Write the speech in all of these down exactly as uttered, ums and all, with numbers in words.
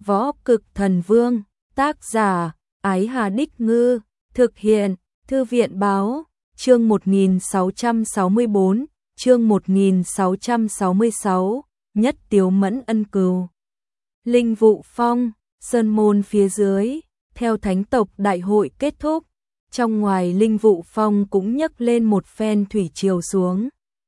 Võ Cực Thần Vương, tác giả, Ái Hà Đích Ngư, thực hiện, Thư viện Báo, chương một nghìn sáu trăm sáu mươi bốn, chương một nghìn sáu trăm sáu mươi sáu, Nhất Tiếu Mẫn ân cừu. Linh Vụ Phong, Sơn Môn phía dưới, theo thánh tộc đại hội kết thúc, trong ngoài Linh Vụ Phong cũng nhấc lên một phen thủy triều xuống.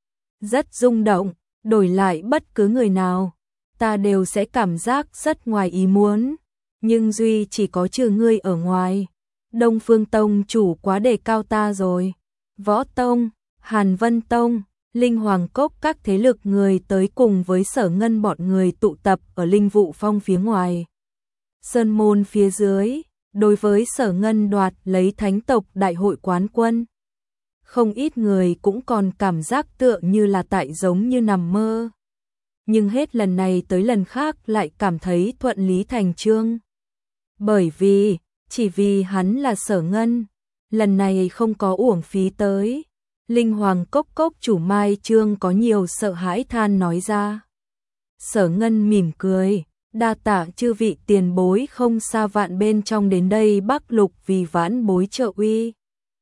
Rất rung động, đổi lại bất cứ người nào, ta đều sẽ cảm giác rất ngoài ý muốn, nhưng duy chỉ có trừ ngươi ở ngoài. Đông Phương Tông chủ quá đề cao ta rồi. Võ Tông, Hàn Vân Tông, Linh Hoàng Cốc các thế lực người tới cùng với Sở Ngân bọn người tụ tập ở Linh Vụ Phong phía ngoài. Sơn Môn phía dưới, đối với Sở Ngân đoạt lấy thánh tộc đại hội quán quân. Không ít người cũng còn cảm giác tựa như là tại giống như nằm mơ. Nhưng hết lần này tới lần khác lại cảm thấy thuận lý thành chương. Bởi vì, chỉ vì hắn là Sở Ngân, lần này không có uổng phí tới. Linh Hoàng Cốc Cốc chủ Mai Trương có nhiều sợ hãi than nói ra. Sở Ngân mỉm cười, đa tạ chư vị tiền bối không xa vạn bên trong đến đây Bắc Lục vì vãn bối trợ uy.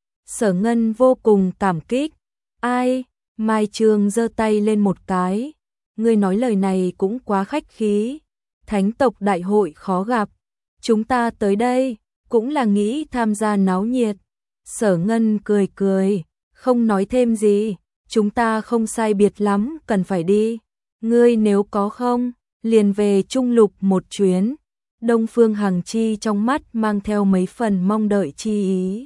Sở Ngân vô cùng cảm kích. Ai? Mai Trương giơ tay lên một cái. Ngươi nói lời này cũng quá khách khí. Thánh tộc đại hội khó gặp. Chúng ta tới đây, cũng là nghĩ tham gia náo nhiệt. Sở Ngân cười cười, không nói thêm gì. Chúng ta không sai biệt lắm, cần phải đi. Ngươi nếu có không, liền về Trung Lục một chuyến. Đông Phương Hằng Chi trong mắt mang theo mấy phần mong đợi chi ý.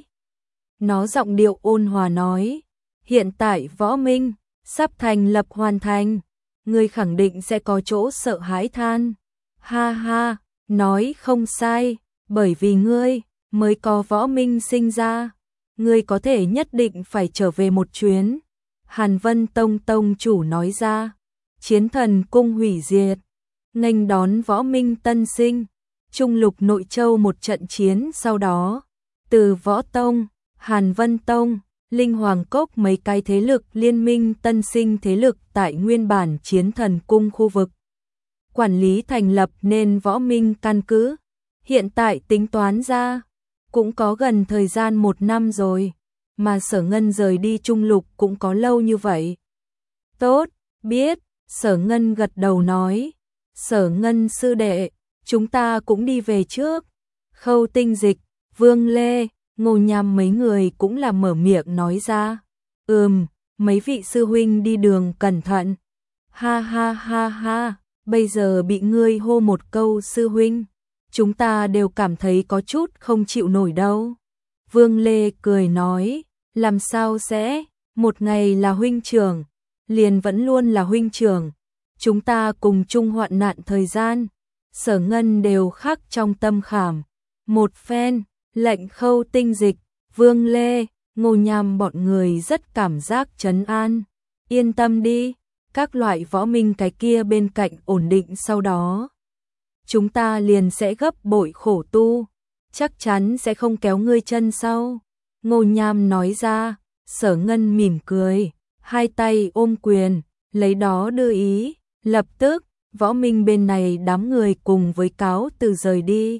Nó giọng điệu ôn hòa nói, hiện tại Võ Minh sắp thành lập hoàn thành, ngươi khẳng định sẽ có chỗ sợ hãi than. Ha ha, nói không sai, bởi vì ngươi mới có Võ Minh sinh ra, ngươi có thể nhất định phải trở về một chuyến. Hàn Vân Tông tông chủ nói ra, chiến thần cung hủy diệt, nghênh đón Võ Minh tân sinh. Trung Lục Nội Châu một trận chiến sau đó, từ Võ Tông, Hàn Vân Tông, Linh Hoàng Cốc mấy cái thế lực liên minh tân sinh thế lực tại nguyên bản chiến thần cung khu vực. Quản lý thành lập nên Võ Minh căn cứ. Hiện tại tính toán ra, cũng có gần thời gian một năm rồi, mà Sở Ngân rời đi Trung Lục cũng có lâu như vậy. Tốt, biết, Sở Ngân gật đầu nói. Sở Ngân sư đệ, chúng ta cũng đi về trước. Khâu Tinh Dịch, Vương Lê, Ngô Nham mấy người cũng là mở miệng nói ra. Ừm, mấy vị sư huynh đi đường cẩn thận. Ha ha ha ha, bây giờ bị ngươi hô một câu sư huynh, chúng ta đều cảm thấy có chút không chịu nổi đâu. Vương Lê cười nói, làm sao sẽ, một ngày là huynh trưởng, liền vẫn luôn là huynh trưởng. Chúng ta cùng chung hoạn nạn thời gian, Sở Ngân đều khắc trong tâm khảm. Một phen, lệnh Khâu Tinh Dịch, Vương Lê, Ngô Nham bọn người rất cảm giác trấn an. Yên tâm đi, các loại Võ Minh cái kia bên cạnh ổn định sau đó. Chúng ta liền sẽ gấp bội khổ tu, chắc chắn sẽ không kéo ngươi chân sau. Ngô Nham nói ra. Sở Ngân mỉm cười, hai tay ôm quyền, lấy đó đưa ý. Lập tức, Võ Minh bên này đám người cùng với cáo từ rời đi.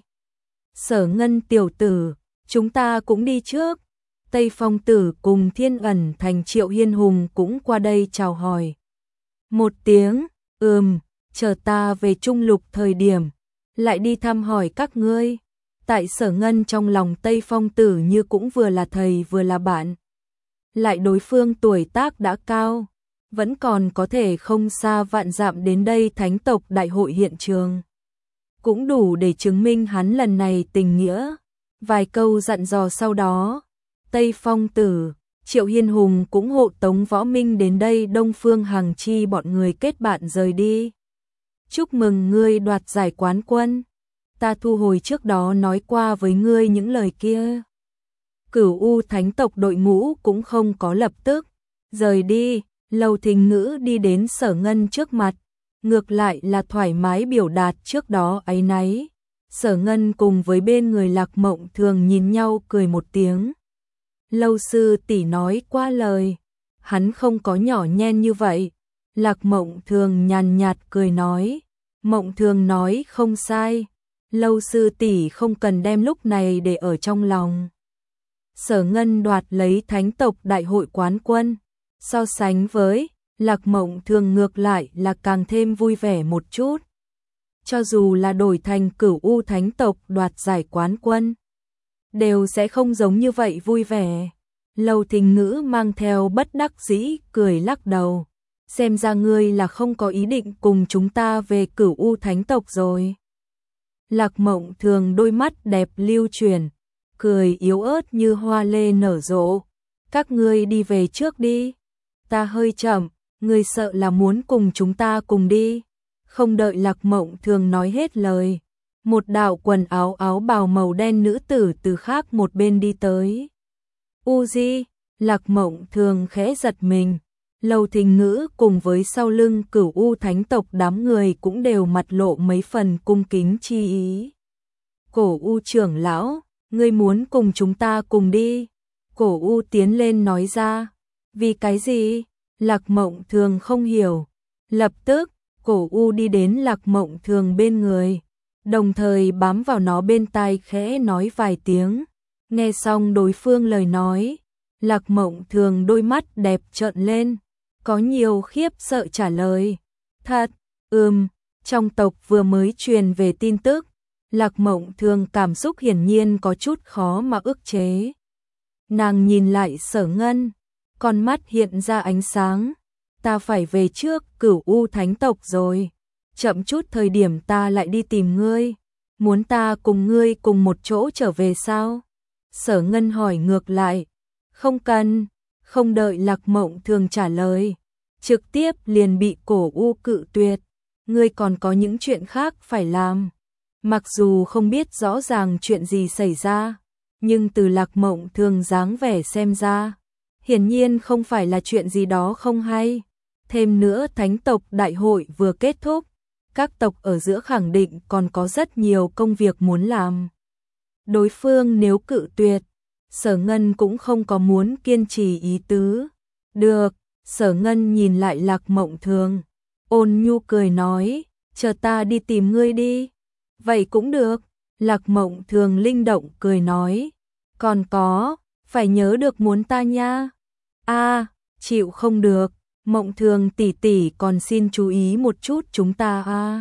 Sở Ngân tiểu tử, chúng ta cũng đi trước. Tây Phong Tử cùng Thiên Ẩn Thành Triệu Hiên Hùng cũng qua đây chào hỏi. Một tiếng, ừm, chờ ta về Trung Lục thời điểm, lại đi thăm hỏi các ngươi. Tại Sở Ngân trong lòng Tây Phong Tử như cũng vừa là thầy vừa là bạn. Lại đối phương tuổi tác đã cao, vẫn còn có thể không xa vạn dặm đến đây thánh tộc đại hội hiện trường. Cũng đủ để chứng minh hắn lần này tình nghĩa. Vài câu dặn dò sau đó, Tây Phong Tử, Triệu Hiên Hùng cũng hộ tống Võ Minh đến đây. Đông Phương Hằng Chi bọn người kết bạn rời đi. Chúc mừng ngươi đoạt giải quán quân. Ta thu hồi trước đó nói qua với ngươi những lời kia. Cửu U thánh tộc đội ngũ cũng không có lập tức rời đi. Lầu Thính Ngữ đi đến Sở Ngân trước mặt, ngược lại là thoải mái biểu đạt trước đó áy náy. Sở Ngân cùng với bên người Lạc Mộng Thường nhìn nhau cười một tiếng. Lâu sư tỷ nói qua lời, hắn không có nhỏ nhen như vậy. Lạc Mộng Thường nhàn nhạt cười nói, Mộng Thường nói không sai, Lâu sư tỷ không cần đem lúc này để ở trong lòng. Sở Ngân đoạt lấy thánh tộc đại hội quán quân, so sánh với Lạc Mộng Thường ngược lại là càng thêm vui vẻ một chút. Cho dù là đổi thành Cửu U thánh tộc đoạt giải quán quân, đều sẽ không giống như vậy vui vẻ. Lâu Thính Ngữ mang theo bất đắc dĩ cười lắc đầu, xem ra ngươi là không có ý định cùng chúng ta về Cửu U thánh tộc rồi. Lạc Mộng Thường đôi mắt đẹp lưu chuyển, cười yếu ớt như hoa lê nở rộ. Các ngươi đi về trước đi, ta hơi chậm, ngươi sợ là muốn cùng chúng ta cùng đi. Không đợi Lạc Mộng Thường nói hết lời, một đạo quần áo áo bào màu đen nữ tử từ khác một bên đi tới. Uzi, Lạc Mộng Thường khẽ giật mình. Lâu Thính Ngữ cùng với sau lưng Cửu U thánh tộc đám người cũng đều mặt lộ mấy phần cung kính chi ý. Cổ U trưởng lão, ngươi muốn cùng chúng ta cùng đi. Cổ U tiến lên nói ra. Vì cái gì? Lạc Mộng Thường không hiểu. Lập tức, Cổ U đi đến Lạc Mộng Thường bên người, đồng thời bám vào nó bên tai khẽ nói vài tiếng. Nghe xong đối phương lời nói, Lạc Mộng Thường đôi mắt đẹp trợn lên, có nhiều khiếp sợ trả lời. Thật, ừm, trong tộc vừa mới truyền về tin tức. Lạc Mộng Thường cảm xúc hiển nhiên có chút khó mà ức chế. Nàng nhìn lại Sở Ngân, con mắt hiện ra ánh sáng. Ta phải về trước Cửu U thánh tộc rồi, chậm chút thời điểm ta lại đi tìm ngươi. Muốn ta cùng ngươi cùng một chỗ trở về sao? Sở Ngân hỏi ngược lại. Không cần. Không đợi Lạc Mộng Thường trả lời, trực tiếp liền bị Cổ U cự tuyệt. Ngươi còn có những chuyện khác phải làm. Mặc dù không biết rõ ràng chuyện gì xảy ra, nhưng từ Lạc Mộng Thường dáng vẻ xem ra, hiển nhiên không phải là chuyện gì đó không hay. Thêm nữa thánh tộc đại hội vừa kết thúc, các tộc ở giữa khẳng định còn có rất nhiều công việc muốn làm. Đối phương nếu cự tuyệt, Sở Ngân cũng không có muốn kiên trì ý tứ. Được, Sở Ngân nhìn lại Lạc Mộng Thường, ôn nhu cười nói, chờ ta đi tìm ngươi đi. Vậy cũng được, Lạc Mộng Thường linh động cười nói, còn có, phải nhớ được muốn ta nha. A, chịu không được, Mộng Thường tỷ tỷ còn xin chú ý một chút chúng ta a.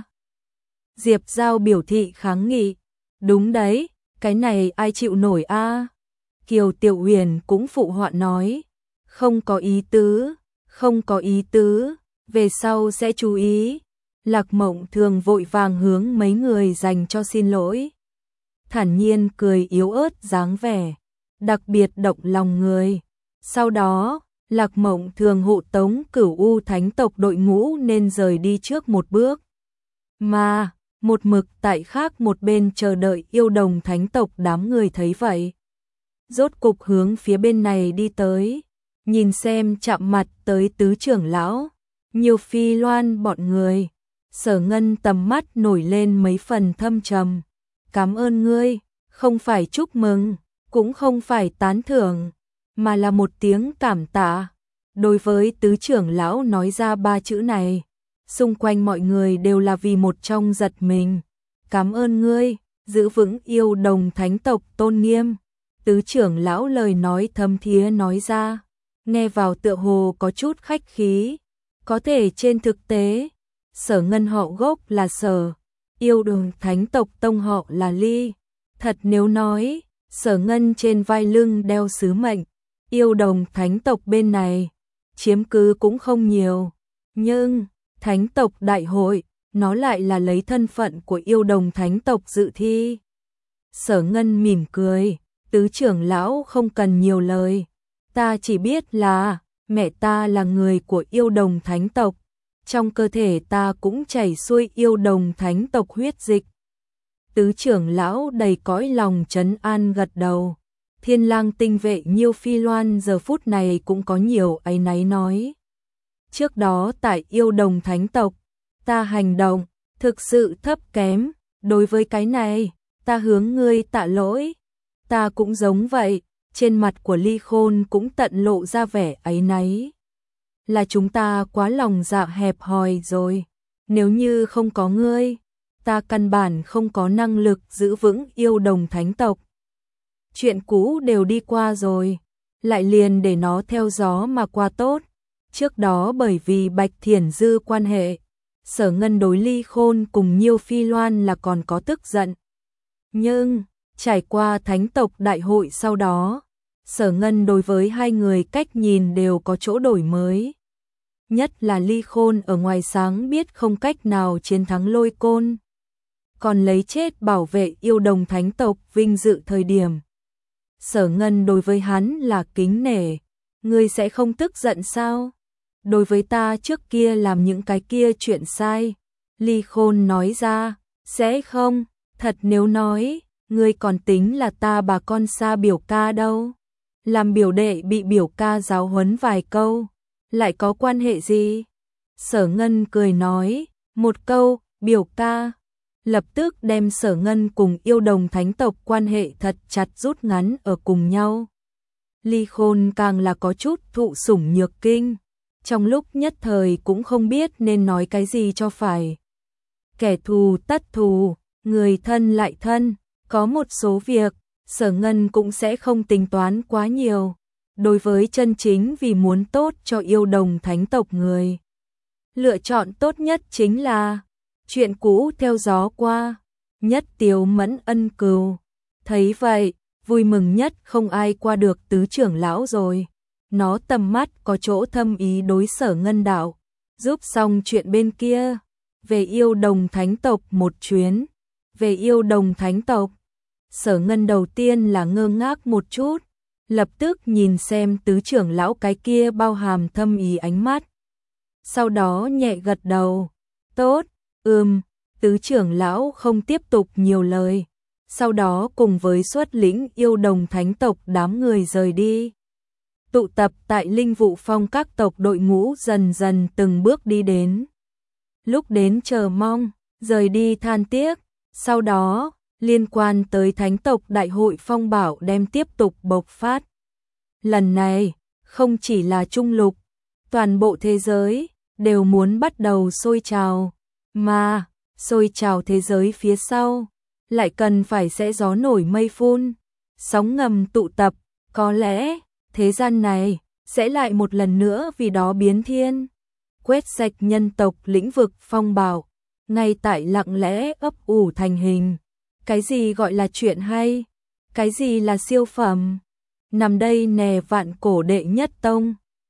Diệp Giao biểu thị kháng nghị, đúng đấy, cái này ai chịu nổi a. Kiều Tiểu Huyền cũng phụ họa nói, không có ý tứ, không có ý tứ, về sau sẽ chú ý. Lạc Mộng Thường vội vàng hướng mấy người dành cho xin lỗi. Thản nhiên cười yếu ớt dáng vẻ, đặc biệt động lòng người. Sau đó, Lạc Mộng Thường hộ tống Cửu U thánh tộc đội ngũ nên rời đi trước một bước. Mà, một mực tại khác một bên chờ đợi Yêu Đồng thánh tộc đám người thấy vậy, rốt cục hướng phía bên này đi tới, nhìn xem chạm mặt tới tứ trưởng lão, Nhiều Phi Loan bọn người. Sở Ngân tầm mắt nổi lên mấy phần thâm trầm. Cảm ơn ngươi, không phải chúc mừng, cũng không phải tán thưởng, mà là một tiếng cảm tạ. Đối với tứ trưởng lão nói ra ba chữ này, xung quanh mọi người đều là vì một trong giật mình. Cảm ơn ngươi, giữ vững Yêu Đồng thánh tộc tôn nghiêm. Tứ trưởng lão lời nói thâm thía nói ra, nghe vào tựa hồ có chút khách khí, có thể trên thực tế, Sở Ngân họ gốc là Sở, Yêu Đồng thánh tộc tông họ là Ly. Thật nếu nói, Sở Ngân trên vai lưng đeo sứ mệnh, Yêu Đồng thánh tộc bên này chiếm cứ cũng không nhiều, nhưng thánh tộc đại hội, nó lại là lấy thân phận của Yêu Đồng thánh tộc dự thi. Sở Ngân mỉm cười, tứ trưởng lão không cần nhiều lời, ta chỉ biết là mẹ ta là người của Yêu Đồng thánh tộc, trong cơ thể ta cũng chảy xuôi Yêu Đồng thánh tộc huyết dịch. Tứ trưởng lão đầy cõi lòng trấn an gật đầu. Thiên Lang tinh vệ Nhiêu Phi Loan giờ phút này cũng có nhiều áy náy nói. Trước đó tại Yêu Đồng thánh tộc, ta hành động thực sự thấp kém, đối với cái này, ta hướng ngươi tạ lỗi. Ta cũng giống vậy, trên mặt của Ly Khôn cũng tận lộ ra vẻ áy náy. Là chúng ta quá lòng dạ hẹp hòi rồi, nếu như không có ngươi, ta căn bản không có năng lực giữ vững yêu đồng thánh tộc. Chuyện cũ đều đi qua rồi, lại liền để nó theo gió mà qua tốt. Trước đó bởi vì Bạch Thiển Dư quan hệ, Sở Ngân đối Ly Khôn cùng Nhiêu Phi Loan là còn có tức giận. Nhưng, trải qua thánh tộc đại hội sau đó, Sở Ngân đối với hai người cách nhìn đều có chỗ đổi mới. Nhất là Ly Khôn ở ngoài sáng biết không cách nào chiến thắng Lôi Côn, còn lấy chết bảo vệ yêu đồng thánh tộc vinh dự thời điểm. Sở Ngân đối với hắn là kính nể, ngươi sẽ không tức giận sao? Đối với ta trước kia làm những cái kia chuyện sai, Ly Khôn nói ra, sẽ không, thật nếu nói, ngươi còn tính là ta bà con xa biểu ca đâu. Làm biểu đệ bị biểu ca giáo huấn vài câu, lại có quan hệ gì? Sở Ngân cười nói, một câu, biểu ca, lập tức đem Sở Ngân cùng yêu đồng thánh tộc quan hệ thật chặt rút ngắn ở cùng nhau. Ly Khôn càng là có chút thụ sủng nhược kinh, trong lúc nhất thời cũng không biết nên nói cái gì cho phải. Kẻ thù tất thù, người thân lại thân, có một số việc, Sở Ngân cũng sẽ không tính toán quá nhiều. Đối với chân chính vì muốn tốt cho yêu đồng thánh tộc người, lựa chọn tốt nhất chính là chuyện cũ theo gió qua, nhất tiếu mẫn ân cừu. Thấy vậy, vui mừng nhất không ai qua được tứ trưởng lão rồi. Nó tầm mắt có chỗ thâm ý đối Sở Ngân đạo, giúp xong chuyện bên kia, về yêu đồng thánh tộc một chuyến. Về yêu đồng thánh tộc, Sở Ngân đầu tiên là ngơ ngác một chút, lập tức nhìn xem tứ trưởng lão cái kia bao hàm thâm ý ánh mắt. Sau đó nhẹ gật đầu, tốt, ừm, tứ trưởng lão không tiếp tục nhiều lời. Sau đó cùng với xuất lĩnh yêu đồng thánh tộc đám người rời đi. Tụ tập tại Linh Vụ Phong các tộc đội ngũ dần dần từng bước đi đến. Lúc đến chờ mong, rời đi than tiếc, sau đó, liên quan tới thánh tộc đại hội phong bảo đem tiếp tục bộc phát. Lần này, không chỉ là Trung Lục, toàn bộ thế giới đều muốn bắt đầu sôi trào, mà sôi trào thế giới phía sau lại cần phải sẽ gió nổi mây phun, sóng ngầm tụ tập, có lẽ thế gian này sẽ lại một lần nữa vì đó biến thiên, quét sạch nhân tộc lĩnh vực phong bảo, ngay tại lặng lẽ ấp ủ thành hình. Cái gì gọi là chuyện hay? Cái gì là siêu phẩm? Nằm đây nè vạn cổ đệ nhất tông.